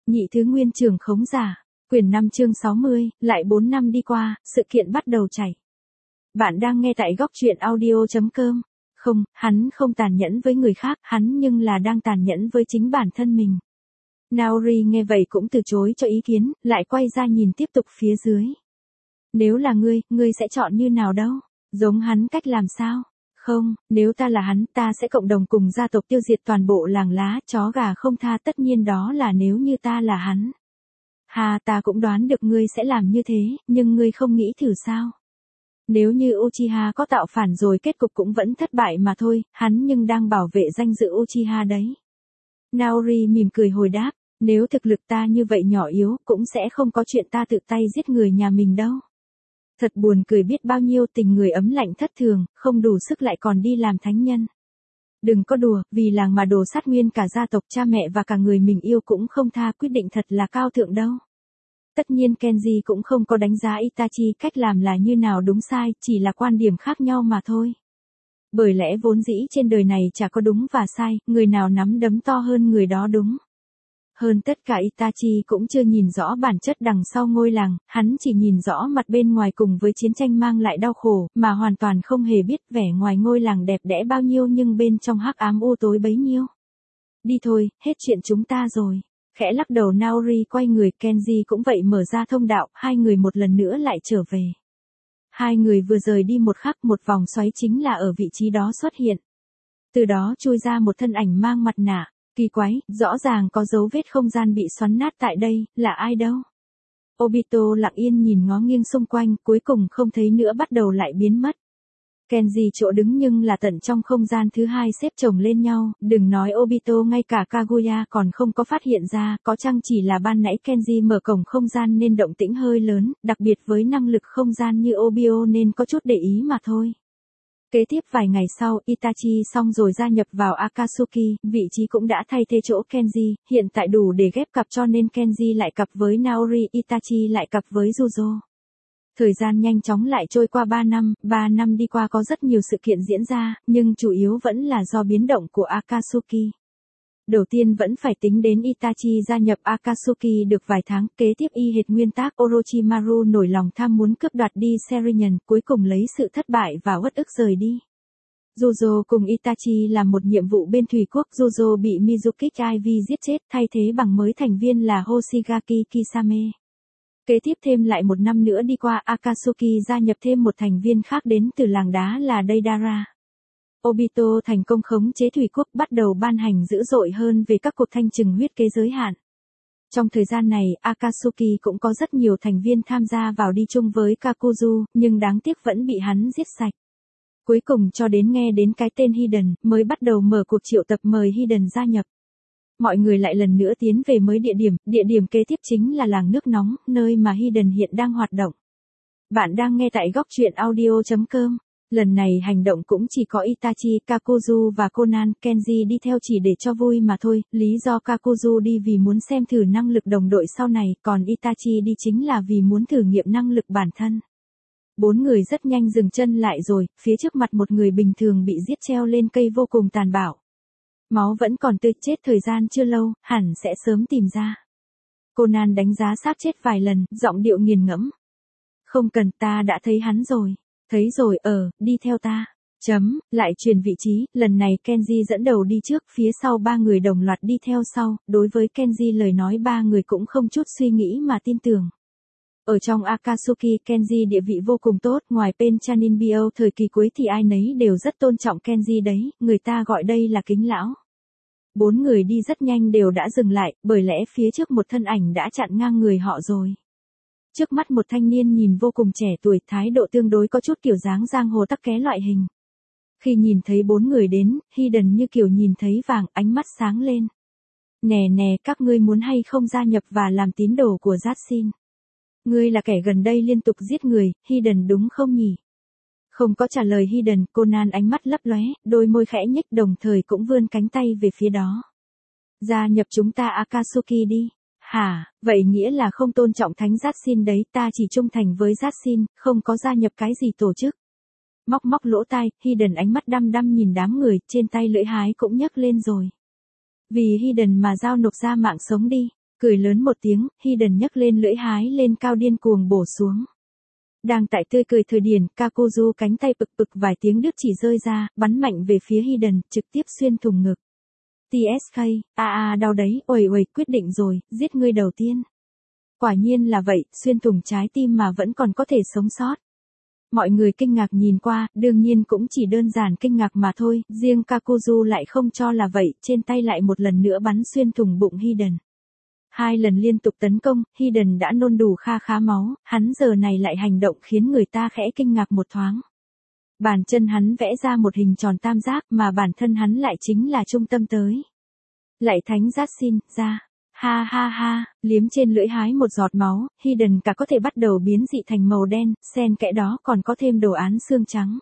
Nhị thứ nguyên trưởng khống giả. Quyển 5 chương 60, lại 4 năm đi qua, sự kiện bắt đầu chảy. Bạn đang nghe tại góc truyện audio.com. Không, hắn không tàn nhẫn với người khác, hắn nhưng là đang tàn nhẫn với chính bản thân mình. Naori nghe vậy cũng từ chối cho ý kiến, lại quay ra nhìn tiếp tục phía dưới. Nếu là ngươi sẽ chọn như nào đâu? Giống hắn cách làm sao? Không, nếu ta là hắn, ta sẽ cộng đồng cùng gia tộc tiêu diệt toàn bộ làng lá, chó gà không tha, tất nhiên đó là nếu như ta là hắn. Hà, ta cũng đoán được ngươi sẽ làm như thế, nhưng ngươi không nghĩ thử sao? Nếu như Uchiha có tạo phản rồi kết cục cũng vẫn thất bại mà thôi, hắn nhưng đang bảo vệ danh dự Uchiha đấy. Naori mỉm cười hồi đáp, nếu thực lực ta như vậy nhỏ yếu, cũng sẽ không có chuyện ta tự tay giết người nhà mình đâu. Thật buồn cười biết bao nhiêu, tình người ấm lạnh thất thường, không đủ sức lại còn đi làm thánh nhân. Đừng có đùa, vì làng mà đồ sát nguyên cả gia tộc, cha mẹ và cả người mình yêu cũng không tha, quyết định thật là cao thượng đâu. Tất nhiên Kenji cũng không có đánh giá Itachi cách làm là như nào đúng sai, chỉ là quan điểm khác nhau mà thôi. Bởi lẽ vốn dĩ trên đời này chả có đúng và sai, người nào nắm đấm to hơn người đó đúng. Hơn tất cả Itachi cũng chưa nhìn rõ bản chất đằng sau ngôi làng, hắn chỉ nhìn rõ mặt bên ngoài cùng với chiến tranh mang lại đau khổ, mà hoàn toàn không hề biết vẻ ngoài ngôi làng đẹp đẽ bao nhiêu nhưng bên trong hắc ám u tối bấy nhiêu. Đi thôi, hết chuyện chúng ta rồi. Khẽ lắc đầu Naori quay người, Kenji cũng vậy mở ra thông đạo, hai người một lần nữa lại trở về. Hai người vừa rời đi một khắc, một vòng xoáy chính là ở vị trí đó xuất hiện. Từ đó chui ra một thân ảnh mang mặt nạ. Kỳ quái, rõ ràng có dấu vết không gian bị xoắn nát tại đây, là ai đâu? Obito lặng yên nhìn ngó nghiêng xung quanh, cuối cùng không thấy nữa bắt đầu lại biến mất. Kenji chỗ đứng nhưng là tận trong không gian thứ hai xếp chồng lên nhau, đừng nói Obito, ngay cả Kaguya còn không có phát hiện ra, có chăng chỉ là ban nãy Kenji mở cổng không gian nên động tĩnh hơi lớn, đặc biệt với năng lực không gian như Obito nên có chút để ý mà thôi. Kế tiếp vài ngày sau, Itachi xong rồi gia nhập vào Akatsuki, vị trí cũng đã thay thế chỗ Kenji, hiện tại đủ để ghép cặp cho nên Kenji lại cặp với Naori, Itachi lại cặp với Juzo. Thời gian nhanh chóng lại trôi qua 3 năm đi qua có rất nhiều sự kiện diễn ra, nhưng chủ yếu vẫn là do biến động của Akatsuki. Đầu tiên vẫn phải tính đến Itachi gia nhập Akatsuki được vài tháng, kế tiếp y hệt nguyên tắc Orochimaru nổi lòng tham muốn cướp đoạt đi Serion, cuối cùng lấy sự thất bại và uất ức rời đi. Juzo cùng Itachi làm một nhiệm vụ bên thủy quốc, Juzo bị Mizukage Ivy giết chết, thay thế bằng mới thành viên là Hoshigaki Kisame. Kế tiếp thêm lại một năm nữa đi qua, Akatsuki gia nhập thêm một thành viên khác đến từ làng đá là Deidara. Obito thành công khống chế thủy quốc, bắt đầu ban hành dữ dội hơn về các cuộc thanh trừng huyết kế giới hạn. Trong thời gian này, Akatsuki cũng có rất nhiều thành viên tham gia vào đi chung với Kakuzu, nhưng đáng tiếc vẫn bị hắn giết sạch. Cuối cùng cho đến nghe đến cái tên Hiden, mới bắt đầu mở cuộc triệu tập mời Hiden gia nhập. Mọi người lại lần nữa tiến về mới địa điểm kế tiếp chính là làng nước nóng, nơi mà Hiden hiện đang hoạt động. Bạn đang nghe tại góc truyện audio.com. Lần này hành động cũng chỉ có Itachi, Kakuzu và Conan, Kenji đi theo chỉ để cho vui mà thôi, lý do Kakuzu đi vì muốn xem thử năng lực đồng đội sau này, còn Itachi đi chính là vì muốn thử nghiệm năng lực bản thân. Bốn người rất nhanh dừng chân lại rồi, phía trước mặt một người bình thường bị giết treo lên cây vô cùng tàn bạo. Máu vẫn còn tươi, chết thời gian chưa lâu, hẳn sẽ sớm tìm ra. Conan đánh giá xác chết vài lần, giọng điệu nghiền ngẫm. Không cần, ta đã thấy hắn rồi. Thấy rồi, đi theo ta. Lại chuyển vị trí, lần này Kenji dẫn đầu đi trước, phía sau ba người đồng loạt đi theo sau, đối với Kenji lời nói ba người cũng không chút suy nghĩ mà tin tưởng. Ở trong Akatsuki, Kenji địa vị vô cùng tốt, ngoài Penchanibyo thời kỳ cuối thì ai nấy đều rất tôn trọng Kenji đấy, người ta gọi đây là kính lão. Bốn người đi rất nhanh đều đã dừng lại, bởi lẽ phía trước một thân ảnh đã chặn ngang người họ rồi. Trước mắt một thanh niên nhìn vô cùng trẻ tuổi, thái độ tương đối có chút kiểu dáng giang hồ tắc ké loại hình. Khi nhìn thấy bốn người đến, Hiden như kiểu nhìn thấy vàng, ánh mắt sáng lên. Nè, các ngươi muốn hay không gia nhập và làm tín đồ của Zatsin? Ngươi là kẻ gần đây liên tục giết người, Hiden đúng không nhỉ? Không có trả lời Hiden, Conan ánh mắt lấp lóe, đôi môi khẽ nhếch đồng thời cũng vươn cánh tay về phía đó. Gia nhập chúng ta Akatsuki đi. Hả, vậy nghĩa là không tôn trọng thánh Zatsin đấy, ta chỉ trung thành với Zatsin, không có gia nhập cái gì tổ chức. Móc lỗ tai, Hiden ánh mắt đăm đăm nhìn đám người, trên tay lưỡi hái cũng nhấc lên rồi. Vì Hiden mà giao nộp ra mạng sống đi. Cười lớn một tiếng, Hidden nhấc lên lưỡi hái lên cao điên cuồng bổ xuống. Đang tại tươi cười thời điểm, Kakuzu cánh tay bực bực vài tiếng đứt chỉ rơi ra, bắn mạnh về phía Hidden, trực tiếp xuyên thủng ngực. TSK, đau đấy, uầy uầy, quyết định rồi, giết ngươi đầu tiên. Quả nhiên là vậy, xuyên thủng trái tim mà vẫn còn có thể sống sót. Mọi người kinh ngạc nhìn qua, đương nhiên cũng chỉ đơn giản kinh ngạc mà thôi, riêng Kakuzu lại không cho là vậy, trên tay lại một lần nữa bắn xuyên thủng bụng Hidden. 2 lần liên tục tấn công, Hidden đã nôn đủ kha khá máu, hắn giờ này lại hành động khiến người ta khẽ kinh ngạc một thoáng. Bàn chân hắn vẽ ra một hình tròn tam giác mà bản thân hắn lại chính là trung tâm tới. Lại thánh giác xin, ra. Ha ha ha, liếm trên lưỡi hái một giọt máu, Hidden cả có thể bắt đầu biến dị thành màu đen, xen kẽ đó còn có thêm đồ án xương trắng.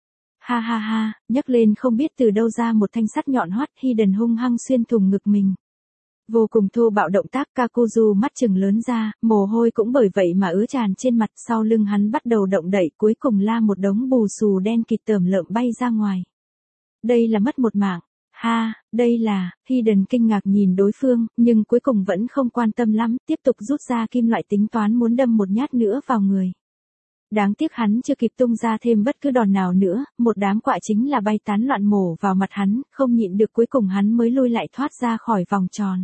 Ha ha ha, nhấc lên không biết từ đâu ra một thanh sắt nhọn hoắt, Hidden hung hăng xuyên thủng ngực mình. Vô cùng thô bạo động tác, Kakuzu mắt trừng lớn ra, mồ hôi cũng bởi vậy mà ứa tràn trên mặt, sau lưng hắn bắt đầu động đậy, cuối cùng la một đống bù xù đen kịt tởm lợm bay ra ngoài. Đây là mất một mạng. Ha, đây là, Hidden kinh ngạc nhìn đối phương, nhưng cuối cùng vẫn không quan tâm lắm, tiếp tục rút ra kim loại tính toán muốn đâm một nhát nữa vào người. Đáng tiếc hắn chưa kịp tung ra thêm bất cứ đòn nào nữa, một đám quạ chính là bay tán loạn mổ vào mặt hắn, không nhịn được cuối cùng hắn mới lui lại thoát ra khỏi vòng tròn.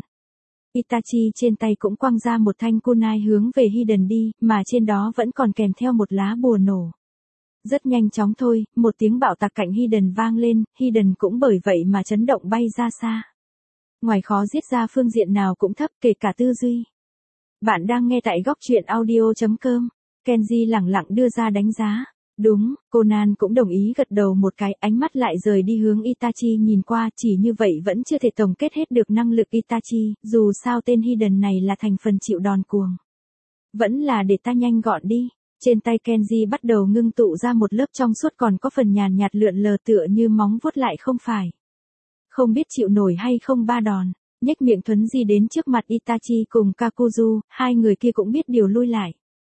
Itachi trên tay cũng quăng ra một thanh kunai hướng về Hidden đi, mà trên đó vẫn còn kèm theo một lá bùa nổ. Rất nhanh chóng thôi, một tiếng bạo tạc cạnh Hidden vang lên, Hidden cũng bởi vậy mà chấn động bay ra xa. Ngoài khó giết ra phương diện nào cũng thấp, kể cả tư duy. Bạn đang nghe tại góc truyện audio.com. Kenji lẳng lặng đưa ra đánh giá. Đúng, Conan cũng đồng ý gật đầu một cái, ánh mắt lại rời đi hướng Itachi nhìn qua, chỉ như vậy vẫn chưa thể tổng kết hết được năng lực Itachi, dù sao tên Hidden này là thành phần chịu đòn cuồng. Vẫn là để ta nhanh gọn đi. Trên tay Kenji bắt đầu ngưng tụ ra một lớp trong suốt còn có phần nhàn nhạt lượn lờ tựa như móng vuốt lại không phải. Không biết chịu nổi hay không 3 đòn, nhếch miệng thuấn di đến trước mặt Itachi cùng Kakuzu, hai người kia cũng biết điều lui lại.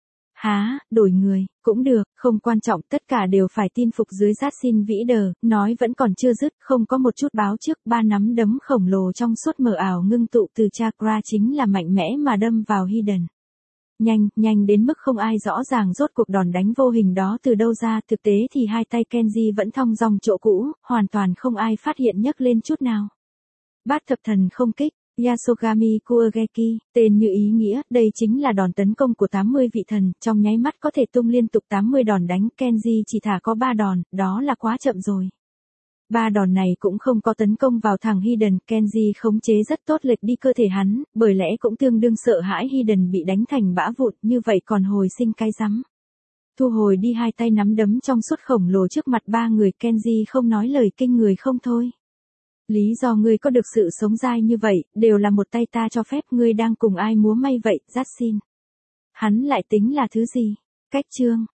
Há, đổi người, cũng được, không quan trọng, tất cả đều phải tin phục dưới Giác Xin vĩ đờ, nói vẫn còn chưa dứt, không có một chút báo trước, 3 nắm đấm khổng lồ trong suốt mờ ảo ngưng tụ từ chakra chính là mạnh mẽ mà đâm vào Hidden. Nhanh đến mức không ai rõ ràng rốt cuộc đòn đánh vô hình đó từ đâu ra, thực tế thì hai tay Kenji vẫn thong dong chỗ cũ, hoàn toàn không ai phát hiện nhấc lên chút nào. Bát thập thần không kích, Yasogami Kuogeki, tên như ý nghĩa, đây chính là đòn tấn công của 80 vị thần, trong nháy mắt có thể tung liên tục 80 đòn đánh, Kenji chỉ thả có 3 đòn, đó là quá chậm rồi. 3 đòn này cũng không có tấn công vào thằng Hidden, Kenji khống chế rất tốt lệch đi cơ thể hắn, bởi lẽ cũng tương đương sợ hãi Hidden bị đánh thành bã vụn, như vậy còn hồi sinh cái rắm. Thu hồi đi hai tay nắm đấm trong suốt khổng lồ trước mặt 3 người, Kenji không nói lời kinh người không thôi. Lý do ngươi có được sự sống dai như vậy, đều là một tay ta cho phép, ngươi đang cùng ai múa may vậy, Giác Xin. Hắn lại tính là thứ gì? Cách chương.